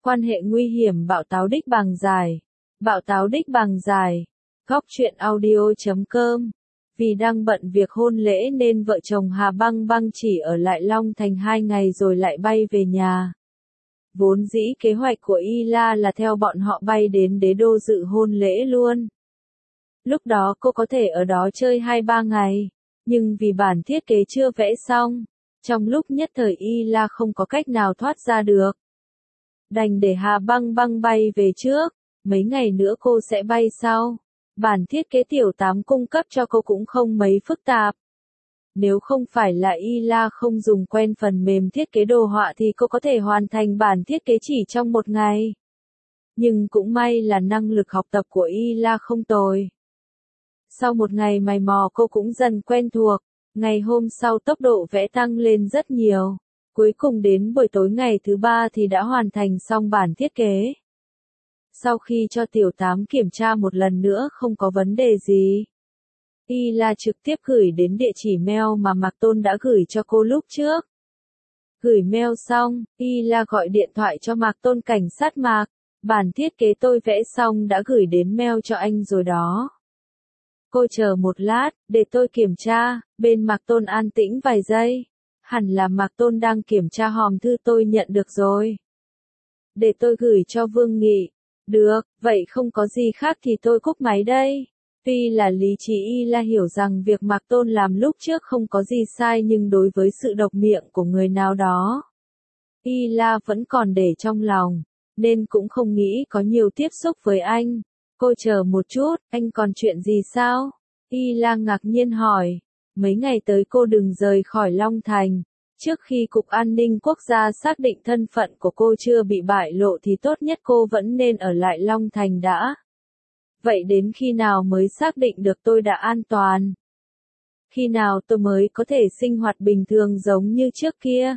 Quan hệ nguy hiểm bạo táo đích bằng dài. Bạo táo đích bằng dài. Góc truyện audio.com. Vì đang bận việc hôn lễ nên vợ chồng Hà Băng Băng chỉ ở lại Long Thành 2 ngày rồi lại bay về nhà. Vốn dĩ kế hoạch của Y La là theo bọn họ bay đến Đế Đô dự hôn lễ luôn. Lúc đó cô có thể ở đó chơi 2-3 ngày, nhưng vì bản thiết kế chưa vẽ xong, trong lúc nhất thời Y La không có cách nào thoát ra được. Đành để Hà Băng Băng bay về trước, mấy ngày nữa cô sẽ bay sau. Bản thiết kế tiểu 8 cung cấp cho cô cũng không mấy phức tạp. Nếu không phải là Y La không dùng quen phần mềm thiết kế đồ họa thì cô có thể hoàn thành bản thiết kế chỉ trong 1 ngày. Nhưng cũng may là năng lực học tập của Y La không tồi. Sau 1 ngày mày mò cô cũng dần quen thuộc, ngày hôm sau tốc độ vẽ tăng lên rất nhiều. Cuối cùng đến buổi tối ngày thứ 3 thì đã hoàn thành xong bản thiết kế. Sau khi cho tiểu 8 kiểm tra một lần nữa không có vấn đề gì, Y La trực tiếp gửi đến địa chỉ mail mà Mạc Tôn đã gửi cho cô lúc trước. Gửi mail xong, Y La gọi điện thoại cho Mạc Tôn cảnh sát Mạc. Bản thiết kế tôi vẽ xong đã gửi đến mail cho anh rồi đó. Cô chờ một lát, để tôi kiểm tra. Bên Mạc Tôn an tĩnh vài giây. Hẳn là Mạc Tôn đang kiểm tra hòm thư tôi nhận được rồi. Để tôi gửi cho Vương Nghị. Được, vậy không có gì khác thì tôi cúp máy đây. Tuy là lý trí Y La hiểu rằng việc Mạc Tôn làm lúc trước không có gì sai nhưng đối với sự độc miệng của người nào đó, Y La vẫn còn để trong lòng, nên cũng không nghĩ có nhiều tiếp xúc với anh. Cô chờ một chút, anh còn chuyện gì sao? Y La ngạc nhiên hỏi. Mấy ngày tới cô đừng rời khỏi Long Thành. Trước khi Cục An ninh Quốc gia xác định thân phận của cô chưa bị bại lộ thì tốt nhất cô vẫn nên ở lại Long Thành đã. Vậy đến khi nào mới xác định được tôi đã an toàn? Khi nào tôi mới có thể sinh hoạt bình thường giống như trước kia?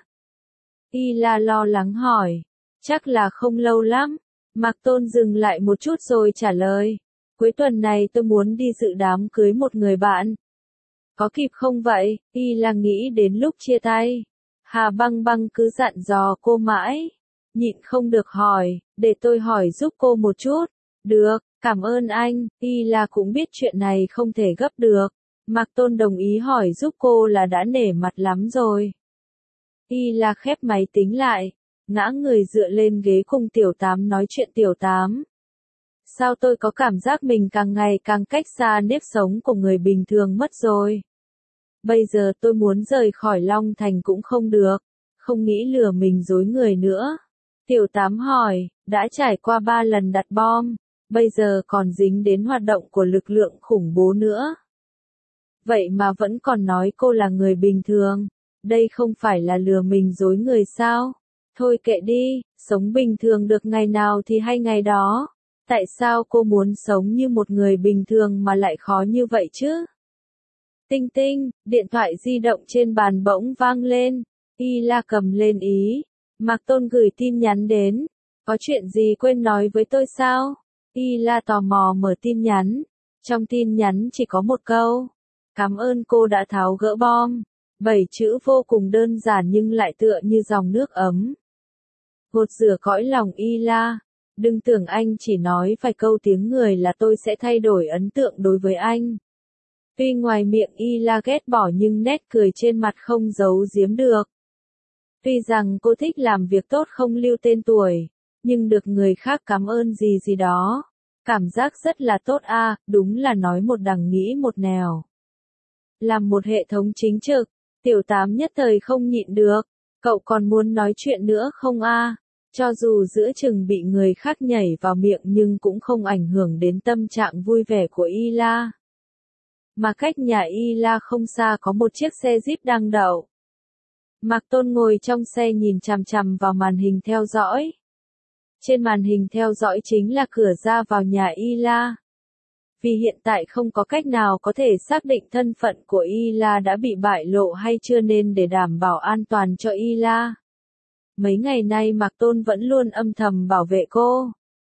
Y La lo lắng hỏi. Chắc là không lâu lắm. Mạc Tôn dừng lại một chút rồi trả lời. Cuối tuần này tôi muốn đi dự đám cưới một người bạn. Có kịp không vậy? Y La nghĩ đến lúc chia tay. Hà Băng Băng cứ dặn dò cô mãi. Nhịn không được hỏi, để tôi hỏi giúp cô một chút. Được, cảm ơn anh. Y La cũng biết chuyện này không thể gấp được. Mạc Tôn đồng ý hỏi giúp cô là đã nể mặt lắm rồi. Y La khép máy tính lại, ngã người dựa lên ghế cùng tiểu 8 nói chuyện. Tiểu 8. Sao tôi có cảm giác mình càng ngày càng cách xa nếp sống của người bình thường mất rồi. Bây giờ tôi muốn rời khỏi Long Thành cũng không được, không nghĩ lừa mình dối người nữa. Tiểu 8 hỏi, đã trải qua 3 lần đặt bom, bây giờ còn dính đến hoạt động của lực lượng khủng bố nữa. Vậy mà vẫn còn nói cô là người bình thường, đây không phải là lừa mình dối người sao? Thôi kệ đi, sống bình thường được ngày nào thì hay ngày đó. Tại sao cô muốn sống như một người bình thường mà lại khó như vậy chứ? Tinh tinh, điện thoại di động trên bàn bỗng vang lên. Y La cầm lên ý. Mạc Tôn gửi tin nhắn đến. Có chuyện gì quên nói với tôi sao? Y La tò mò mở tin nhắn. Trong tin nhắn chỉ có một câu. Cảm ơn cô đã tháo gỡ bom. 7 chữ vô cùng đơn giản nhưng lại tựa như dòng nước ấm. Gột rửa cõi lòng Y La. Đừng tưởng anh chỉ nói vài câu tiếng người là tôi sẽ thay đổi ấn tượng đối với anh. Tuy ngoài miệng Y La ghét bỏ nhưng nét cười trên mặt không giấu giếm được. Tuy rằng cô thích làm việc tốt không lưu tên tuổi, nhưng được người khác cảm ơn gì gì đó. Cảm giác rất là tốt a, đúng là nói một đằng nghĩ một nẻo. Làm một hệ thống chính trực, tiểu 8 nhất thời không nhịn được. Cậu còn muốn nói chuyện nữa không a? Cho dù giữa chừng bị người khác nhảy vào miệng nhưng cũng không ảnh hưởng đến tâm trạng vui vẻ của Y La. Mà cách nhà Y La không xa có một chiếc xe Jeep đang đậu. Mạc Tôn ngồi trong xe nhìn chằm chằm vào màn hình theo dõi. Trên màn hình theo dõi chính là cửa ra vào nhà Y La. Vì hiện tại không có cách nào có thể xác định thân phận của Y La đã bị bại lộ hay chưa nên để đảm bảo an toàn cho Y La. Mấy ngày nay Mạc Tôn vẫn luôn âm thầm bảo vệ cô.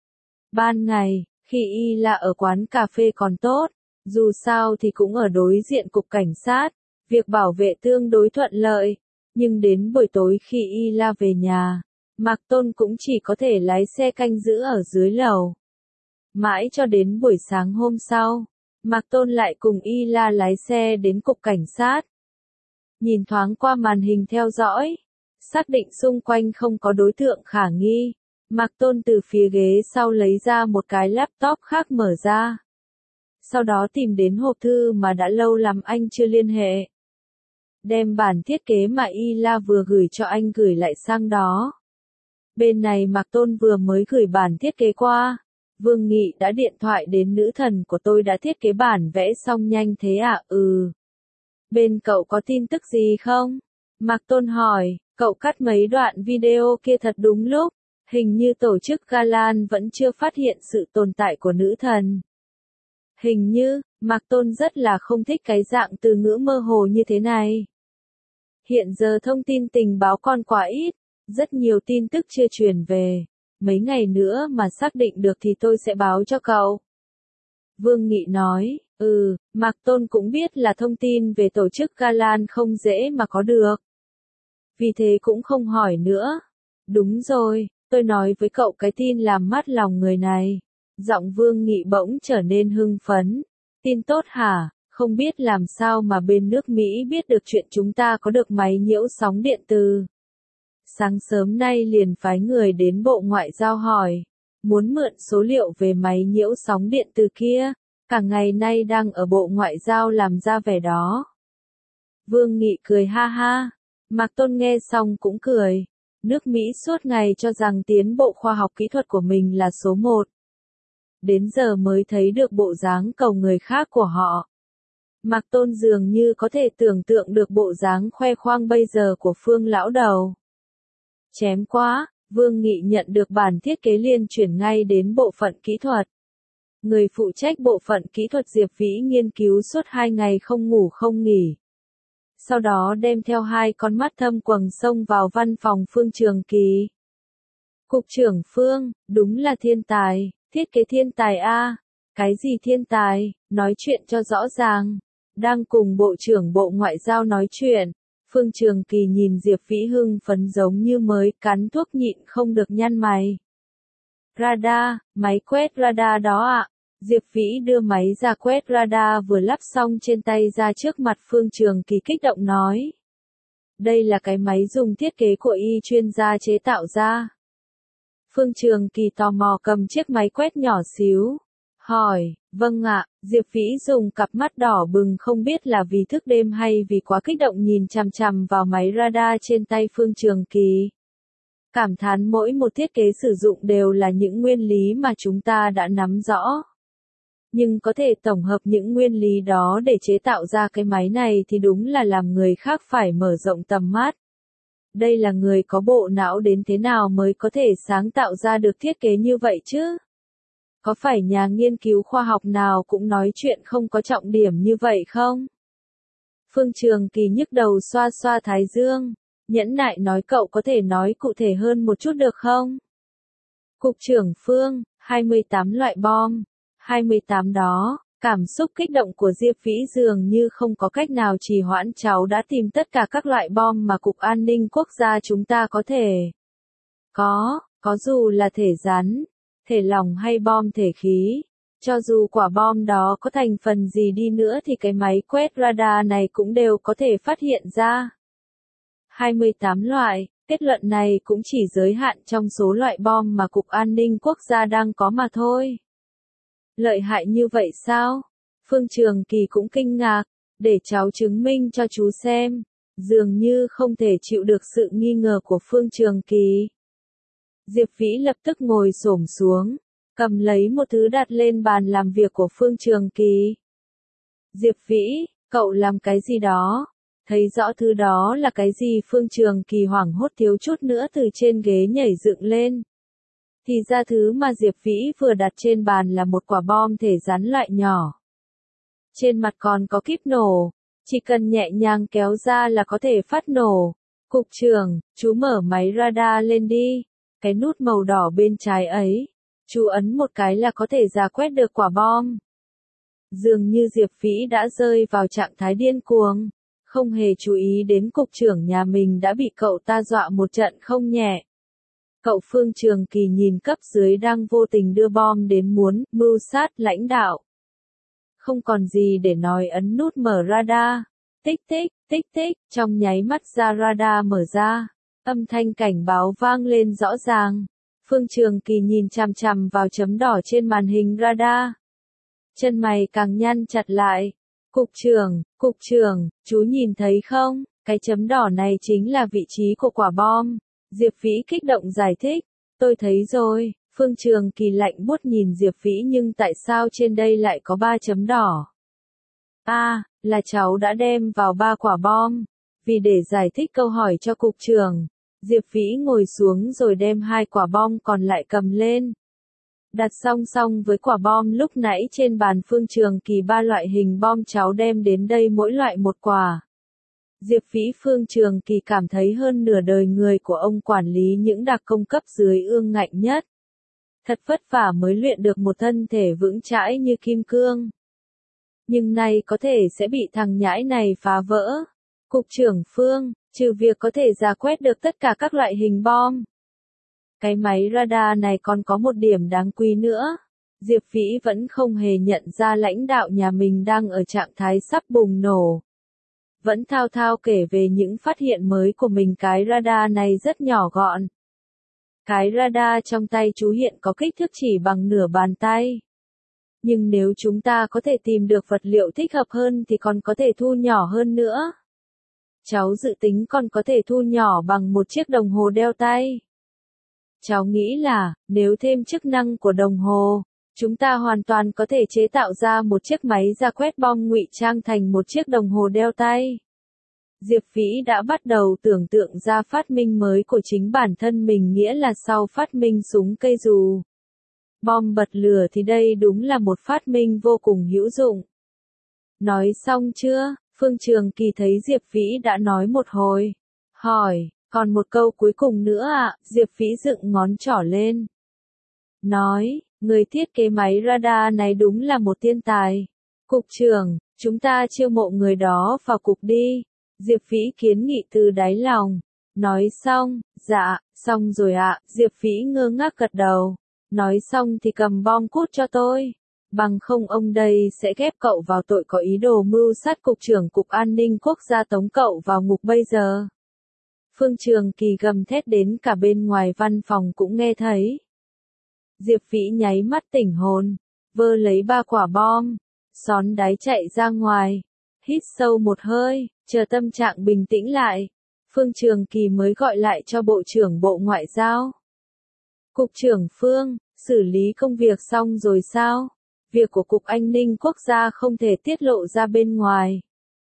Ban ngày, khi Y La ở quán cà phê còn tốt, dù sao thì cũng ở đối diện cục cảnh sát, việc bảo vệ tương đối thuận lợi. Nhưng đến buổi tối khi Y La về nhà, Mạc Tôn cũng chỉ có thể lái xe canh giữ ở dưới lầu. Mãi cho đến buổi sáng hôm sau, Mạc Tôn lại cùng Y La lái xe đến cục cảnh sát. Nhìn thoáng qua màn hình theo dõi, xác định xung quanh không có đối tượng khả nghi, Mạc Tôn từ phía ghế sau lấy ra một cái laptop khác mở ra. Sau đó tìm đến hộp thư mà đã lâu lắm anh chưa liên hệ. Đem bản thiết kế mà Y La vừa gửi cho anh gửi lại sang đó. Bên này Mạc Tôn vừa mới gửi bản thiết kế qua. Vương Nghị đã điện thoại đến nữ thần của tôi đã thiết kế bản vẽ xong nhanh thế à? Ừ. Bên cậu có tin tức gì không? Mạc Tôn hỏi, cậu cắt mấy đoạn video kia thật đúng lúc. Hình như tổ chức Galan vẫn chưa phát hiện sự tồn tại của nữ thần. Hình như, Mạc Tôn rất là không thích cái dạng từ ngữ mơ hồ như thế này. Hiện giờ thông tin tình báo còn quá ít, rất nhiều tin tức chưa truyền về. Mấy ngày nữa mà xác định được thì tôi sẽ báo cho cậu. Vương Nghị nói, Mạc Tôn cũng biết là thông tin về tổ chức Galan không dễ mà có được. Vì thế cũng không hỏi nữa. Đúng rồi, tôi nói với cậu cái tin làm mát lòng người này. Giọng Vương Nghị bỗng trở nên hưng phấn. Tin tốt hả? Không biết làm sao mà bên nước Mỹ biết được chuyện chúng ta có được máy nhiễu sóng điện từ. Sáng sớm nay liền phái người đến Bộ Ngoại giao hỏi. Muốn mượn số liệu về máy nhiễu sóng điện từ kia. Cả ngày nay đang ở Bộ Ngoại giao làm ra vẻ đó. Vương Nghị cười ha ha. Mạc Tôn nghe xong cũng cười. Nước Mỹ suốt ngày cho rằng tiến bộ khoa học kỹ thuật của mình là số 1. Đến giờ mới thấy được bộ dáng cầu người khác của họ. Mạc Tôn dường như có thể tưởng tượng được bộ dáng khoe khoang bây giờ của Phương lão đầu. Chém quá, Vương Nghị nhận được bản thiết kế liền chuyển ngay đến bộ phận kỹ thuật. Người phụ trách bộ phận kỹ thuật Diệp Vĩ nghiên cứu suốt 2 ngày không ngủ không nghỉ. Sau đó đem theo 2 con mắt thâm quầng xông vào văn phòng Phương Trường Kỳ. Cục trưởng Phương, đúng là thiên tài, thiết kế thiên tài a. Cái gì thiên tài, nói chuyện cho rõ ràng. Đang cùng Bộ trưởng Bộ Ngoại giao nói chuyện, Phương Trường Kỳ nhìn Diệp Vĩ hưng phấn giống như mới cắn thuốc nhịn không được nhăn mày. Radar, máy quét radar đó ạ. Diệp Vĩ đưa máy ra quét radar vừa lắp xong trên tay ra trước mặt Phương Trường Kỳ kích động nói. Đây là cái máy dùng thiết kế của y chuyên gia chế tạo ra. Phương Trường Kỳ tò mò cầm chiếc máy quét nhỏ xíu. Hỏi, vâng ạ, Diệp Vĩ dùng cặp mắt đỏ bừng không biết là vì thức đêm hay vì quá kích động nhìn chằm chằm vào máy radar trên tay Phương Trường Kỳ. Cảm thán mỗi một thiết kế sử dụng đều là những nguyên lý mà chúng ta đã nắm rõ. Nhưng có thể tổng hợp những nguyên lý đó để chế tạo ra cái máy này thì đúng là làm người khác phải mở rộng tầm mắt. Đây là người có bộ não đến thế nào mới có thể sáng tạo ra được thiết kế như vậy chứ? Có phải nhà nghiên cứu khoa học nào cũng nói chuyện không có trọng điểm như vậy không? Phương Trường Kỳ nhức đầu xoa xoa thái dương, nhẫn nại nói cậu có thể nói cụ thể hơn một chút được không? Cục trưởng Phương, 28 loại bom. 28 đó, cảm xúc kích động của Diệp Vĩ dường như không có cách nào trì hoãn, cháu đã tìm tất cả các loại bom mà Cục An ninh Quốc gia chúng ta có thể. Có dù là thể rắn, thể lỏng hay bom thể khí. Cho dù quả bom đó có thành phần gì đi nữa thì cái máy quét radar này cũng đều có thể phát hiện ra. 28 loại, kết luận này cũng chỉ giới hạn trong số loại bom mà Cục An ninh Quốc gia đang có mà thôi. Lợi hại như vậy sao? Phương Trường Kỳ cũng kinh ngạc, để cháu chứng minh cho chú xem. Dường như không thể chịu được sự nghi ngờ của Phương Trường Kỳ. Diệp Vĩ lập tức ngồi xổm xuống, cầm lấy một thứ đặt lên bàn làm việc của Phương Trường Kỳ. Diệp Vĩ, cậu làm cái gì đó? Thấy rõ thứ đó là cái gì? Phương Trường Kỳ hoảng hốt thiếu chút nữa từ trên ghế nhảy dựng lên. Thì ra thứ mà Diệp Vĩ vừa đặt trên bàn là một quả bom thể rắn loại nhỏ. Trên mặt còn có kíp nổ, chỉ cần nhẹ nhàng kéo ra là có thể phát nổ. Cục trưởng, chú mở máy radar lên đi. Cái nút màu đỏ bên trái ấy, chú ấn một cái là có thể rà quét được quả bom. Dường như Diệp Vĩ đã rơi vào trạng thái điên cuồng, không hề chú ý đến cục trưởng nhà mình đã bị cậu ta dọa một trận không nhẹ. Cậu Phương Trường Kỳ nhìn cấp dưới đang vô tình đưa bom đến muốn mưu sát lãnh đạo. Không còn gì để nói, ấn nút mở radar. Tích tích, trong nháy mắt ra radar mở ra. Âm thanh cảnh báo vang lên rõ ràng. Phương Trường Kỳ nhìn chằm chằm vào chấm đỏ trên màn hình radar. Chân mày càng nhăn chặt lại. Cục trưởng, chú nhìn thấy không? Cái chấm đỏ này chính là vị trí của quả bom. Diệp Vĩ kích động giải thích. Tôi thấy rồi. Phương Trường Kỳ lạnh buốt nhìn Diệp Vĩ, nhưng tại sao trên đây lại có 3 chấm đỏ? Là cháu đã đem vào 3 quả bom. Vì để giải thích câu hỏi cho cục trưởng, Diệp Vĩ ngồi xuống rồi đem 2 quả bom còn lại cầm lên. Đặt song song với quả bom lúc nãy trên bàn Phương Trường Kỳ, 3 loại hình bom cháu đem đến đây mỗi loại 1 quả. Diệp Vĩ Phương Trường Kỳ cảm thấy hơn nửa đời người của ông quản lý những đặc công cấp dưới ương ngạnh nhất. Thật vất vả mới luyện được một thân thể vững chãi như kim cương. Nhưng nay có thể sẽ bị thằng nhãi này phá vỡ. Cục trưởng Phương, trừ việc có thể rà quét được tất cả các loại hình bom, cái máy radar này còn có một điểm đáng quý nữa. Diệp Vĩ vẫn không hề nhận ra lãnh đạo nhà mình đang ở trạng thái sắp bùng nổ. Vẫn thao thao kể về những phát hiện mới của mình. Cái radar này rất nhỏ gọn. Cái radar trong tay chú hiện có kích thước chỉ bằng nửa bàn tay. Nhưng nếu chúng ta có thể tìm được vật liệu thích hợp hơn thì còn có thể thu nhỏ hơn nữa. Cháu dự tính còn có thể thu nhỏ bằng một chiếc đồng hồ đeo tay. Cháu nghĩ là, nếu thêm chức năng của đồng hồ, chúng ta hoàn toàn có thể chế tạo ra một chiếc máy rà quét bom ngụy trang thành một chiếc đồng hồ đeo tay. Diệp Vĩ đã bắt đầu tưởng tượng ra phát minh mới của chính bản thân mình, nghĩa là sau phát minh súng cây dù, bom bật lửa thì đây đúng là một phát minh vô cùng hữu dụng. Nói xong chưa? Phương Trường Kỳ thấy Diệp Vĩ đã nói một hồi. Hỏi, còn một câu cuối cùng nữa ạ? Diệp Vĩ dựng ngón trỏ lên. Nói, người thiết kế máy radar này đúng là một thiên tài. Cục trưởng, chúng ta chiêu mộ người đó vào cục đi. Diệp Vĩ kiến nghị từ đáy lòng. Nói xong, dạ, xong rồi ạ. Diệp Vĩ ngơ ngác gật đầu. Nói xong thì cầm bom cút cho tôi. Bằng không ông đây sẽ ghép cậu vào tội có ý đồ mưu sát cục trưởng Cục An ninh Quốc gia, tống cậu vào ngục bây giờ. Phương Trường Kỳ gầm thét đến cả bên ngoài văn phòng cũng nghe thấy. Diệp Vĩ nháy mắt tỉnh hồn, vơ lấy 3 quả bom, xón đáy chạy ra ngoài, hít sâu một hơi, chờ tâm trạng bình tĩnh lại. Phương Trường Kỳ mới gọi lại cho Bộ trưởng Bộ Ngoại giao. Cục trưởng Phương, xử lý công việc xong rồi sao? Việc của Cục An ninh Quốc gia không thể tiết lộ ra bên ngoài.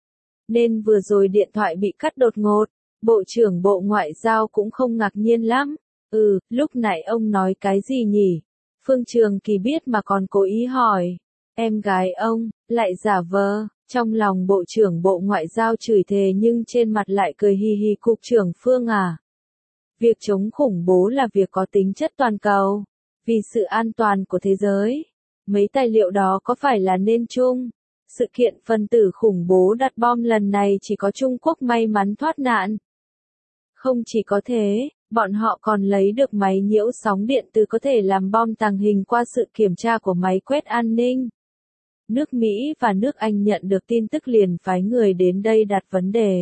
Nên vừa rồi điện thoại bị cắt đột ngột, Bộ trưởng Bộ Ngoại giao cũng không ngạc nhiên lắm. Lúc nãy ông nói cái gì nhỉ? Phương Trường Kỳ biết mà còn cố ý hỏi. Em gái ông, lại giả vờ. Trong lòng Bộ trưởng Bộ Ngoại giao chửi thề nhưng trên mặt lại cười hi hi. Cục trưởng Phương à? Việc chống khủng bố là việc có tính chất toàn cầu. Vì sự an toàn của thế giới. Mấy tài liệu đó có phải là nên chung? Sự kiện phân tử khủng bố đặt bom lần này chỉ có Trung Quốc may mắn thoát nạn. Không chỉ có thế, bọn họ còn lấy được máy nhiễu sóng điện từ có thể làm bom tàng hình qua sự kiểm tra của máy quét an ninh. Nước Mỹ và nước Anh nhận được tin tức liền phái người đến đây đặt vấn đề.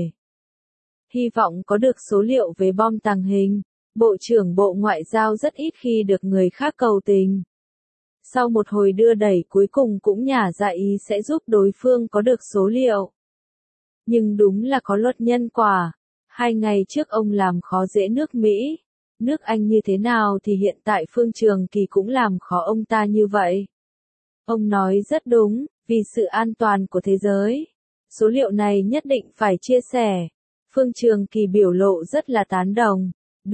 Hy vọng có được số liệu về bom tàng hình. Bộ trưởng Bộ Ngoại giao rất ít khi được người khác cầu tình. Sau một hồi đưa đẩy cuối cùng cũng nhả ra ý sẽ giúp đối phương có được số liệu. Nhưng đúng là có luật nhân quả. 2 ngày trước ông làm khó dễ nước Mỹ. Nước Anh như thế nào thì hiện tại Phương Trường Kỳ cũng làm khó ông ta như vậy. Ông nói rất đúng, vì sự an toàn của thế giới. Số liệu này nhất định phải chia sẻ. Phương Trường Kỳ biểu lộ rất là tán đồng.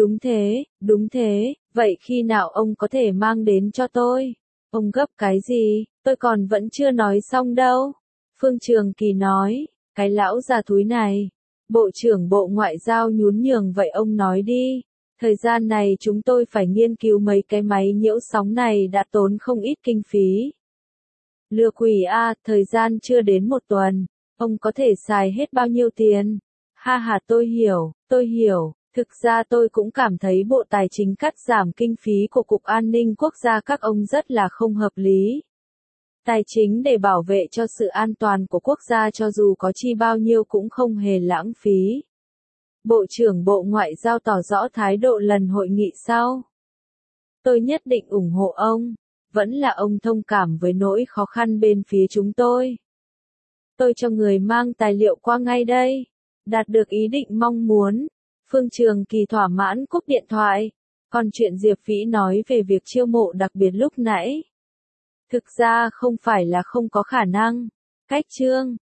Đúng thế, vậy khi nào ông có thể mang đến cho tôi? Ông gấp cái gì, tôi còn vẫn chưa nói xong đâu. Phương Trường Kỳ nói, cái lão già thúi này. Bộ trưởng Bộ Ngoại giao nhún nhường, vậy ông nói đi. Thời gian này chúng tôi phải nghiên cứu mấy cái máy nhiễu sóng này đã tốn không ít kinh phí. Lừa quỷ a, thời gian chưa đến 1 tuần. Ông có thể xài hết bao nhiêu tiền? Ha ha, tôi hiểu. Thực ra tôi cũng cảm thấy Bộ Tài chính cắt giảm kinh phí của Cục An ninh Quốc gia các ông rất là không hợp lý. Tài chính để bảo vệ cho sự an toàn của quốc gia cho dù có chi bao nhiêu cũng không hề lãng phí. Bộ trưởng Bộ Ngoại giao tỏ rõ thái độ lần hội nghị sau. Tôi nhất định ủng hộ ông. Vẫn là ông thông cảm với nỗi khó khăn bên phía chúng tôi. Tôi cho người mang tài liệu qua ngay đây. Đạt được ý định mong muốn. Phương Trường Kỳ thỏa mãn cúp điện thoại. Còn chuyện Diệp Vĩ nói về việc chiêu mộ đặc biệt lúc nãy. Thực ra không phải là không có khả năng. Cách chương